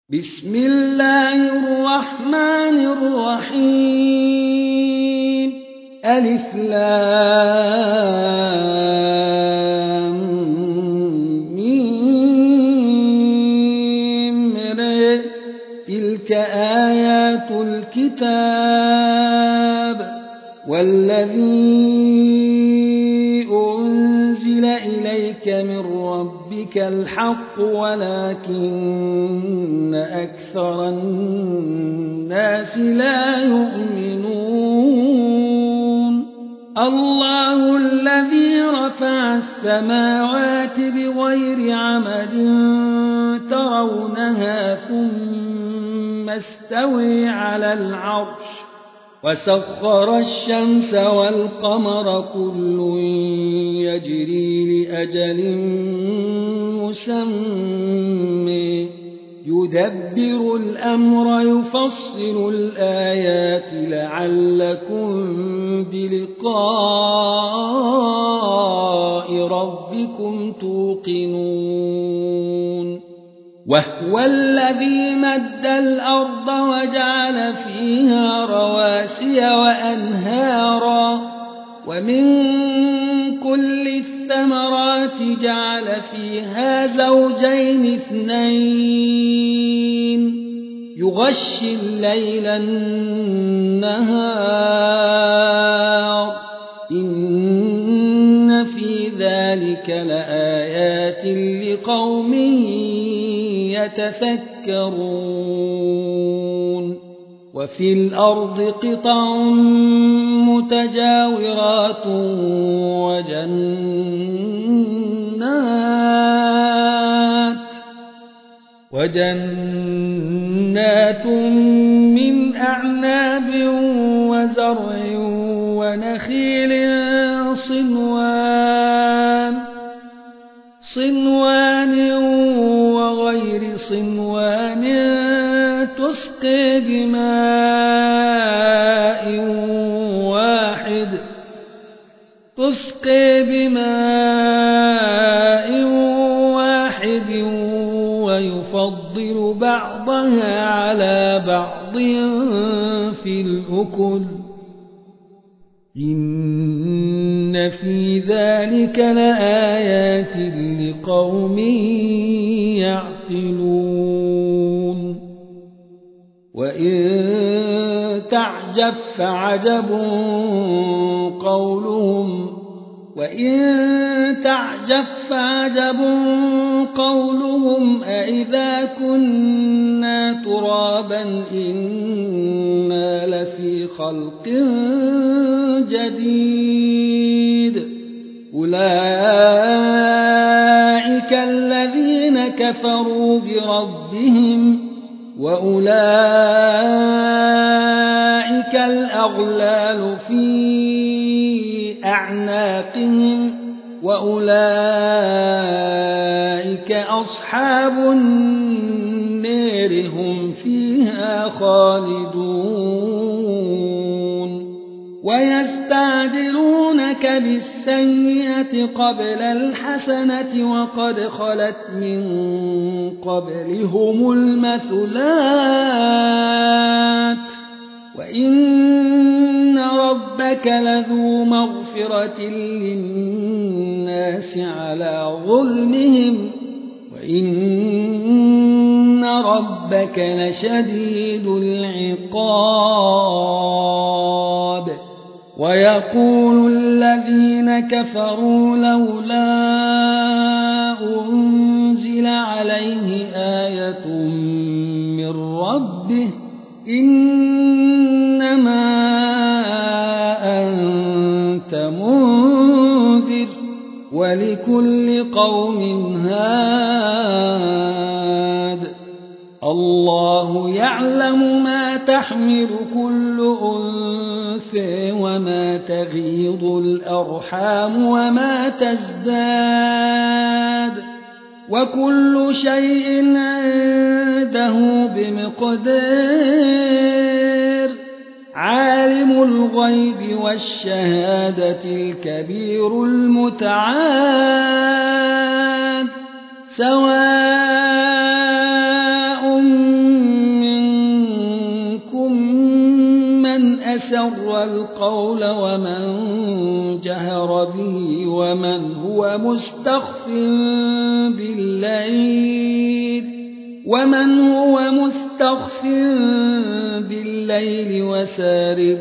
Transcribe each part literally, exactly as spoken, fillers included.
بسم الله الرحمن الرحيم ألف لام ميم تلك آيات الكتاب والذي أنزل إليك من ربك الحق ولكن أكثر الناس لا يؤمنون الله الذي رفع السماوات بغير عمد ترونها ثم استوى على العرش وسخر الشمس والقمر كل يجري لأجل مسمى يدبر الأمر يفصل الآيات لعلكم بلقاء ربكم توقنون وهو الذي مد الأرض وجعل فيها رواسي وأنهارا ومن كل الثمرات جعل فيها زوجين اثنين يغشي الليل النهار إن في ذلك لآيات لقوم يتفكرون وفي الأرض قطع متجاورات وجنات وجنات من أعناب وزرع ونخيل صنوان صنوان وغير صنوان تسقي بماء واحد تسقي بماء واحد ويفضل بعضها على بعض في الأكل إن في ذلك لآيات لقوم يعقلون وإن تعجب فعجب قولهم وإن تعجب فعجب قولهم أإذا كنا ترابا إنا لفي خلق جديد أولئك الذين كفروا بربهم وأولئك الأغلال في أعناقهم وأولئك أصحاب النار هم فيها خالدون ويستعجلونك بالسيئة قبل الحسنة وقد خلت من قبلهم المثلات وإن ربك لذو مغفرة للناس على ظلمهم وإن ربك لشديد العقاب ويقول الذين كفروا لولا أنزل عليه آية من ربه إنما أنت منذر ولكل قوم هاد الله يعلم ما تحمل كل أنثى وما تغيض الأرحام وما تزداد وكل شيء عنده بمقدار عالم الغيب والشهادة الكبير المتعال سواء أسر القول ومن جهر به ومن هو مستخف بالليل ومن هو مستخف بالليل وسارب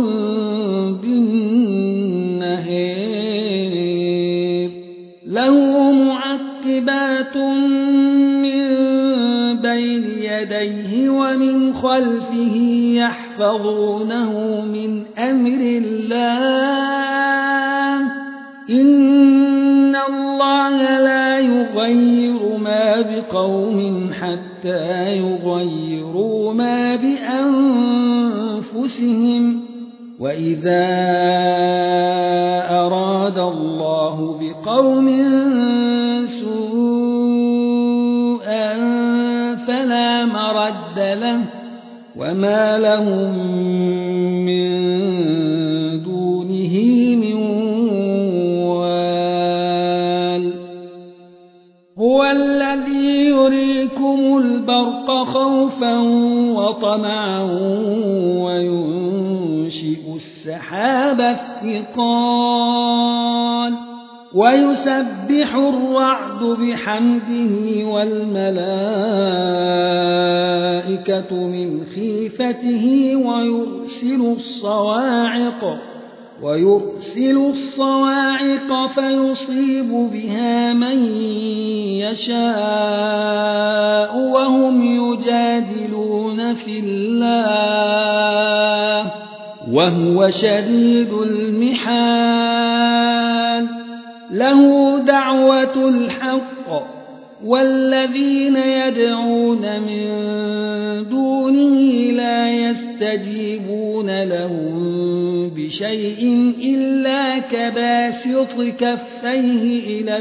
بالنهار له معقبات من بين يديه ومن خلفه يحفظونه من أمر الله إن الله لا يغير ما بقوم حتى يغيروا ما بأنفسهم وإذا أراد الله بقوم سوءا فلا مرد له وما لهم من دونه من وال هو الذي يريكم البرق خوفا وطمعا وينشئ السحاب الثقال ويسبح الرعد بحمده والملائكة من خيفته ويرسل الصواعق ويرسل الصواعق فيصيب بها من يشاء وهم يجادلون في الله وهو شديد المحال له دعوة الحق والذين يدعون من دونه لا يستجيبون لهم بشيء إلا كباسط كفيه إلى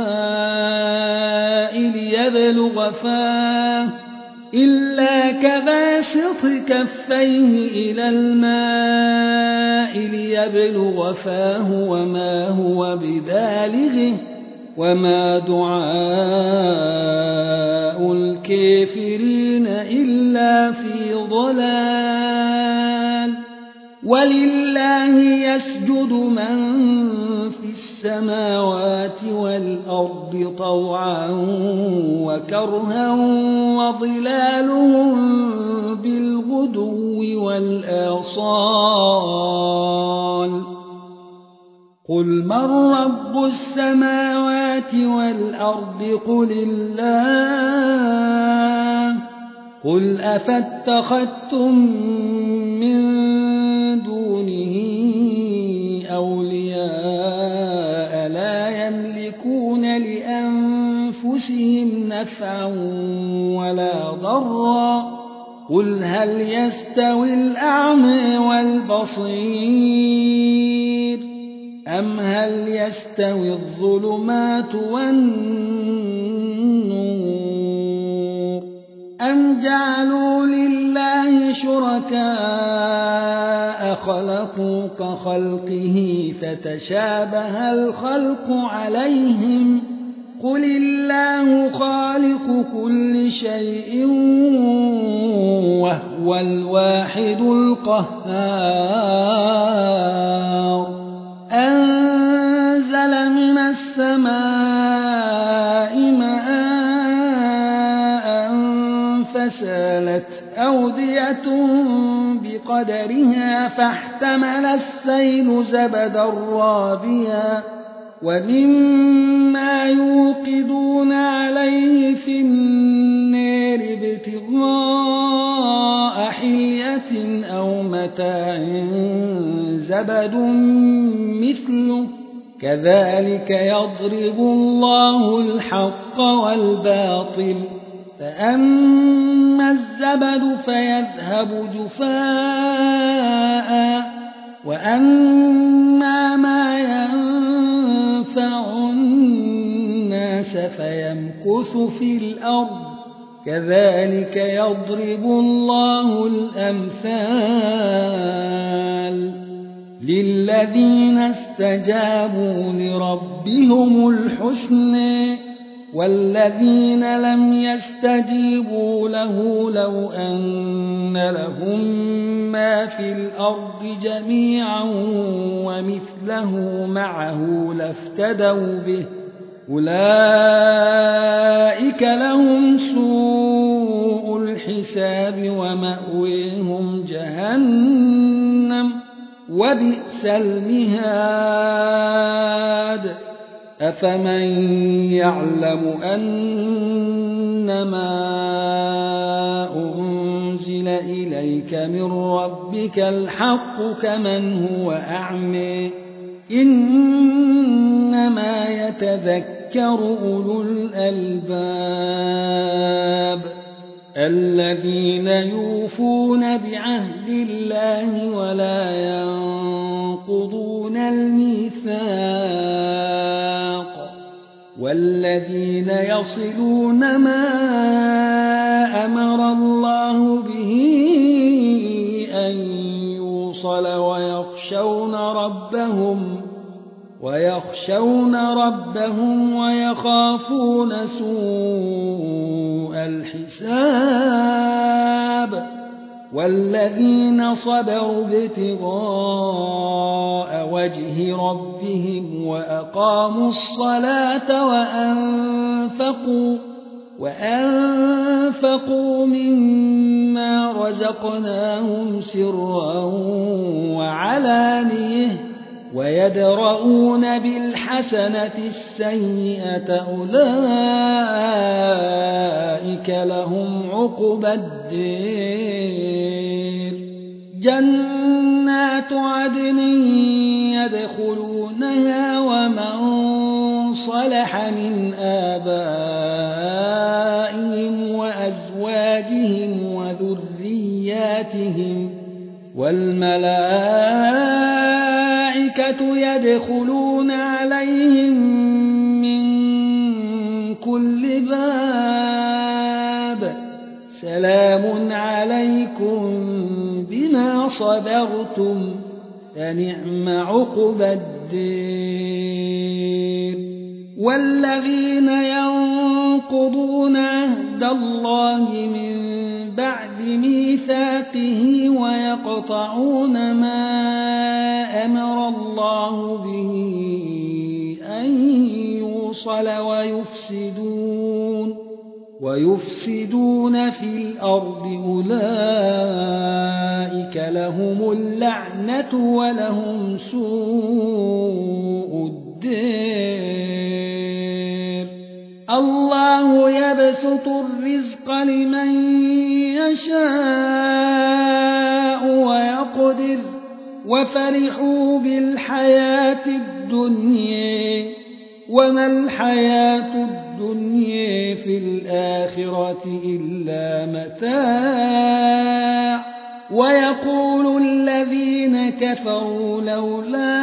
الماء ليبلغ فاه إلا كباسط كفيه إلى الماء ليبلغ فاه وما هو ببالغه وما دعاء الكافرين إلا في ضلال ولله يسجد من في السماوات والأرض طوعا وكرها وظلالهم بالغدو والآصال قل من رب السماوات والأرض قل الله قل أفاتخذتم من دونه أولياء لا يملكون لأنفسهم نفعا ولا ضرا قل هل يستوي الأعمى والبصير أم هل يستوي الظلمات والنور أم جعلوا لله شركاء خلقوا كخلقه فتشابه الخلق عليهم قل الله خالق كل شيء وهو الواحد القهار أنزل من السماء ماء فسالت أودية بقدرها فاحتمل السيل زبدا رابيا ومما يوقدون عليه في النار ابتغاء حلية أو متاع زبد مثله كذلك يضرب الله الحق والباطل فأما الزبد فيذهب جفاء وأما ما ينفع الناس فيمكث في الأرض كذلك يضرب الله الأمثال للذين استجابوا لربهم الحسنى والذين لم يستجيبوا له لو أن لهم ما في الأرض جميعا ومثله معه لافتدوا به أولئك لهم سوء الحساب ومأويهم جهنم وبئس المهاد أفمن يعلم أنما أنزل إليك من ربك الحق كمن هو أعمى إنما يتذكر أولو الألباب الذين يوفون بعهد الله ولا ينقضون الميثاق والذين يصلون ما أمر الله به أن يوصل ويخشون ربهم ويخشون ربهم ويخافون سوء الحساب والذين صبروا ابتغاء وجه ربهم وأقاموا الصلاة وأنفقوا وأنفقوا مما رزقناهم سرا وعلانية ويدرؤون بالحسنة السيئة أولئك لهم عقبى الدير جنات عدن يدخلونها ومن صلح من آبائهم وأزواجهم وذرياتهم والملائكة يدخلون عليهم من كل باب سلام عليكم بما صبرتم فنعم عقبى الدير والذين ينقضون عهد الله من بعد ميثاقه ويقطعون ما أمر الله به أن يوصل ويفسدون ويفسدون في الأرض أولئك لهم اللعنة ولهم سوء الدير الله يبسط الرزق لمن يشاء ويقدر وفرحوا بالحياة الدنيا وما الحياة الدنيا في الآخرة إلا متاع ويقول الذين كفروا لولا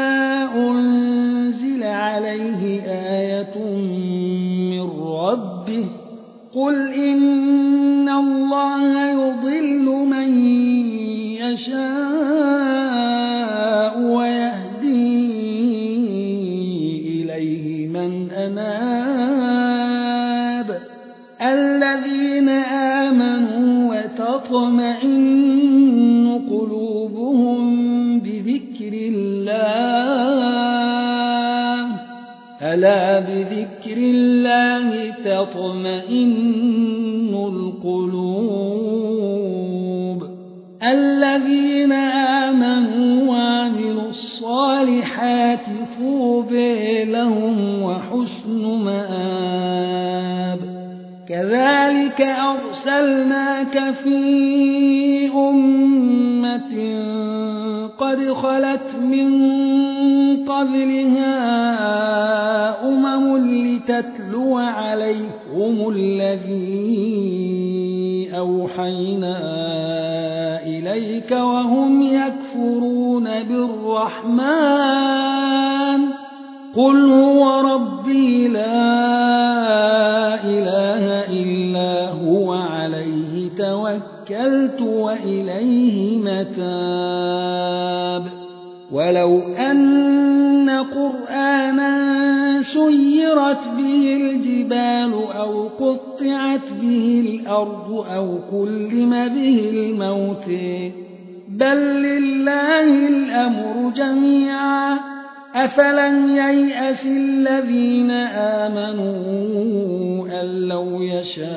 أنزل عليه آية من ربه قل إن الله يضل من يشاء ويهدي إليه من أناب الذين آمنوا وتطمئن قلوبهم بذكر الله ألا بذكر الله تطمئن القلوب الذين آمنوا وعملوا الصالحات طوبى لهم وحسن مآب كذلك أرسلناك في أمة قد خلت من قبلها أمم لتتلو عليهم الذي أوحينا إليك وهم يكفرون بالرحمن قل هو ربي لا إله إلا هو عليه توكلت وإليه متاب ولو أن قرآنا سيرت به الجبال أو قطعت به الأرض أو كلم به الموت بل لله الأمر جميعا أفلم ييأس الذين آمنوا أن لو يشاء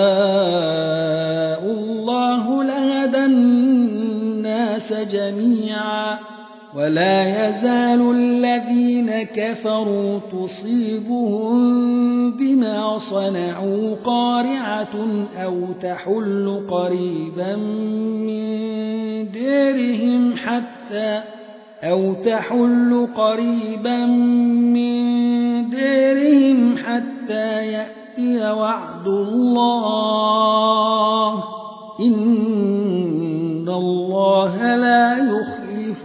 الله لهدى الناس جميعا ولا يزال الذين كفروا تصيبهم بما صنعوا قارعة أو تحل قريبا من ديرهم حتى أو تحل قريبا من ديرهم حتى يأتي وعد الله إن الله لا يخلف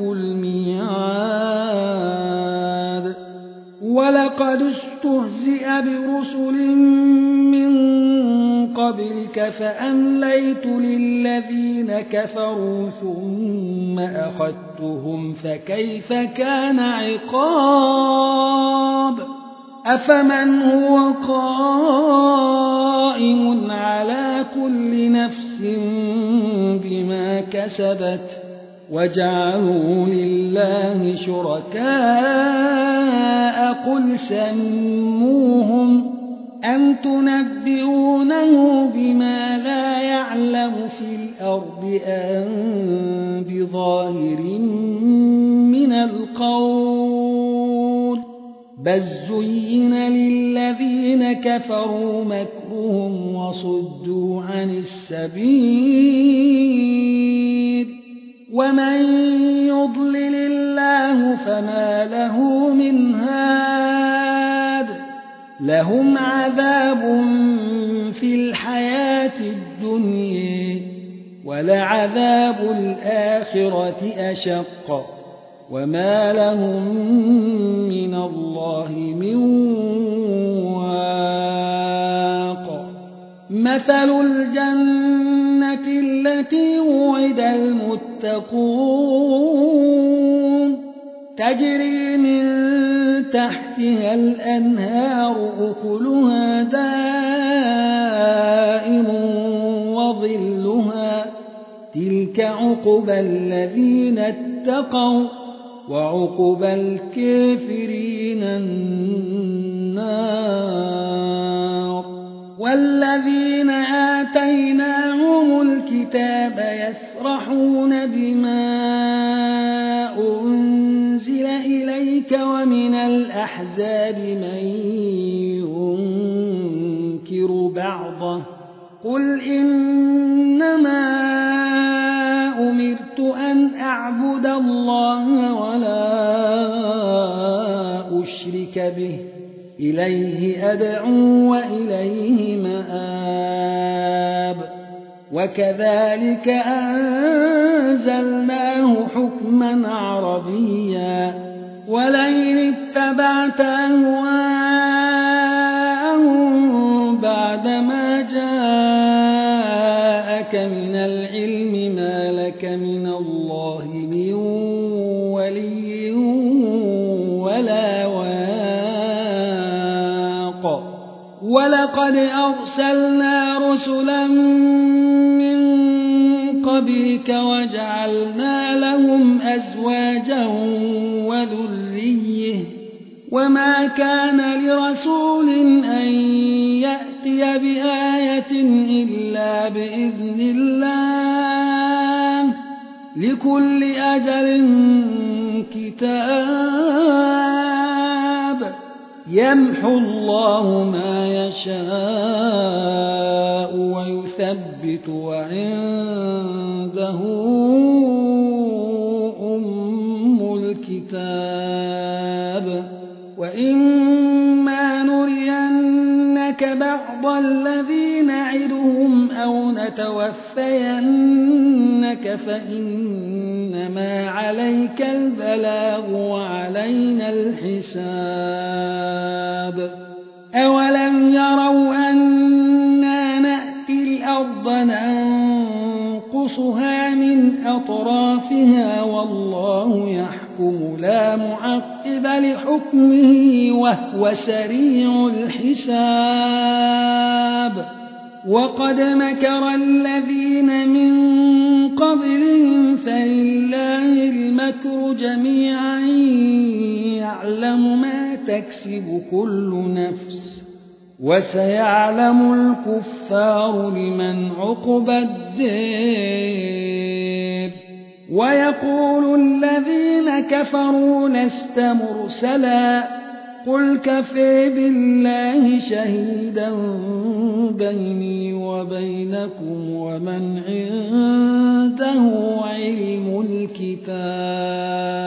الميعاد ولقد استهزئ برسل من قبلك فأمليت للذين كفروا ثم أخذتهم فكيف كان عقاب أفمن هو قائم على كل نفس بما كسبت وجعلوا لله شركاء قل سموهم أم تنبئونه بما لا يعلم في الأرض أم بظاهر من القول بل زين للذين كفروا مكرهم وصدوا عن السبيل ومن يضلل الله فما له من هاد لهم عذاب في الحياة الدنيا ولعذاب الآخرة أشق وما لهم من الله من واق مثل الجنة التي وعد المتقون تجري من تحتها الأنهار أكلها دائم وظلها تلك عقبى الذين اتقوا وعقبى الكافرين النار والذين آتيناهم الكتاب يفرحون بما أنزل إليك ومن الأحزاب من ينكر بعضه قل إنما أمرت أن أعبد الله ولا أشرك به إليه أدعو وإليه مآب وكذلك أنزلناه حكما عربيا ولئن اتبعت أهواءهم بعدما جاءك من العلم ما لك من الله من ولي ولا واق ولقد أرسلنا رسلا من قبلك وجعلنا لهم أزواجا وذرية وما كان لرسول أن يأتي بآية إلا بإذن الله لكل أجل كتاب يمحو الله ما يشاء ويثبت وعنده أم الكتاب وإما نرينك بعض الذي نعدهم أو نتوفينك فإنما عليك البلاغ وعلينا الحساب أولم يروا أنا نأتي الأرض ننقصها من أطرافها والله يحكم يحكم لا معقب لحكمه وهو سريع الحساب وقد مكر الذين من قبلهم فلله المكر جميعا يعلم ما تكسب كل نفس وسيعلم الكفار لمن عقبى الدار ويقول الذين كفروا لست مرسلا قل كفى بالله شهيدا بيني وبينكم ومن عنده علم الكتاب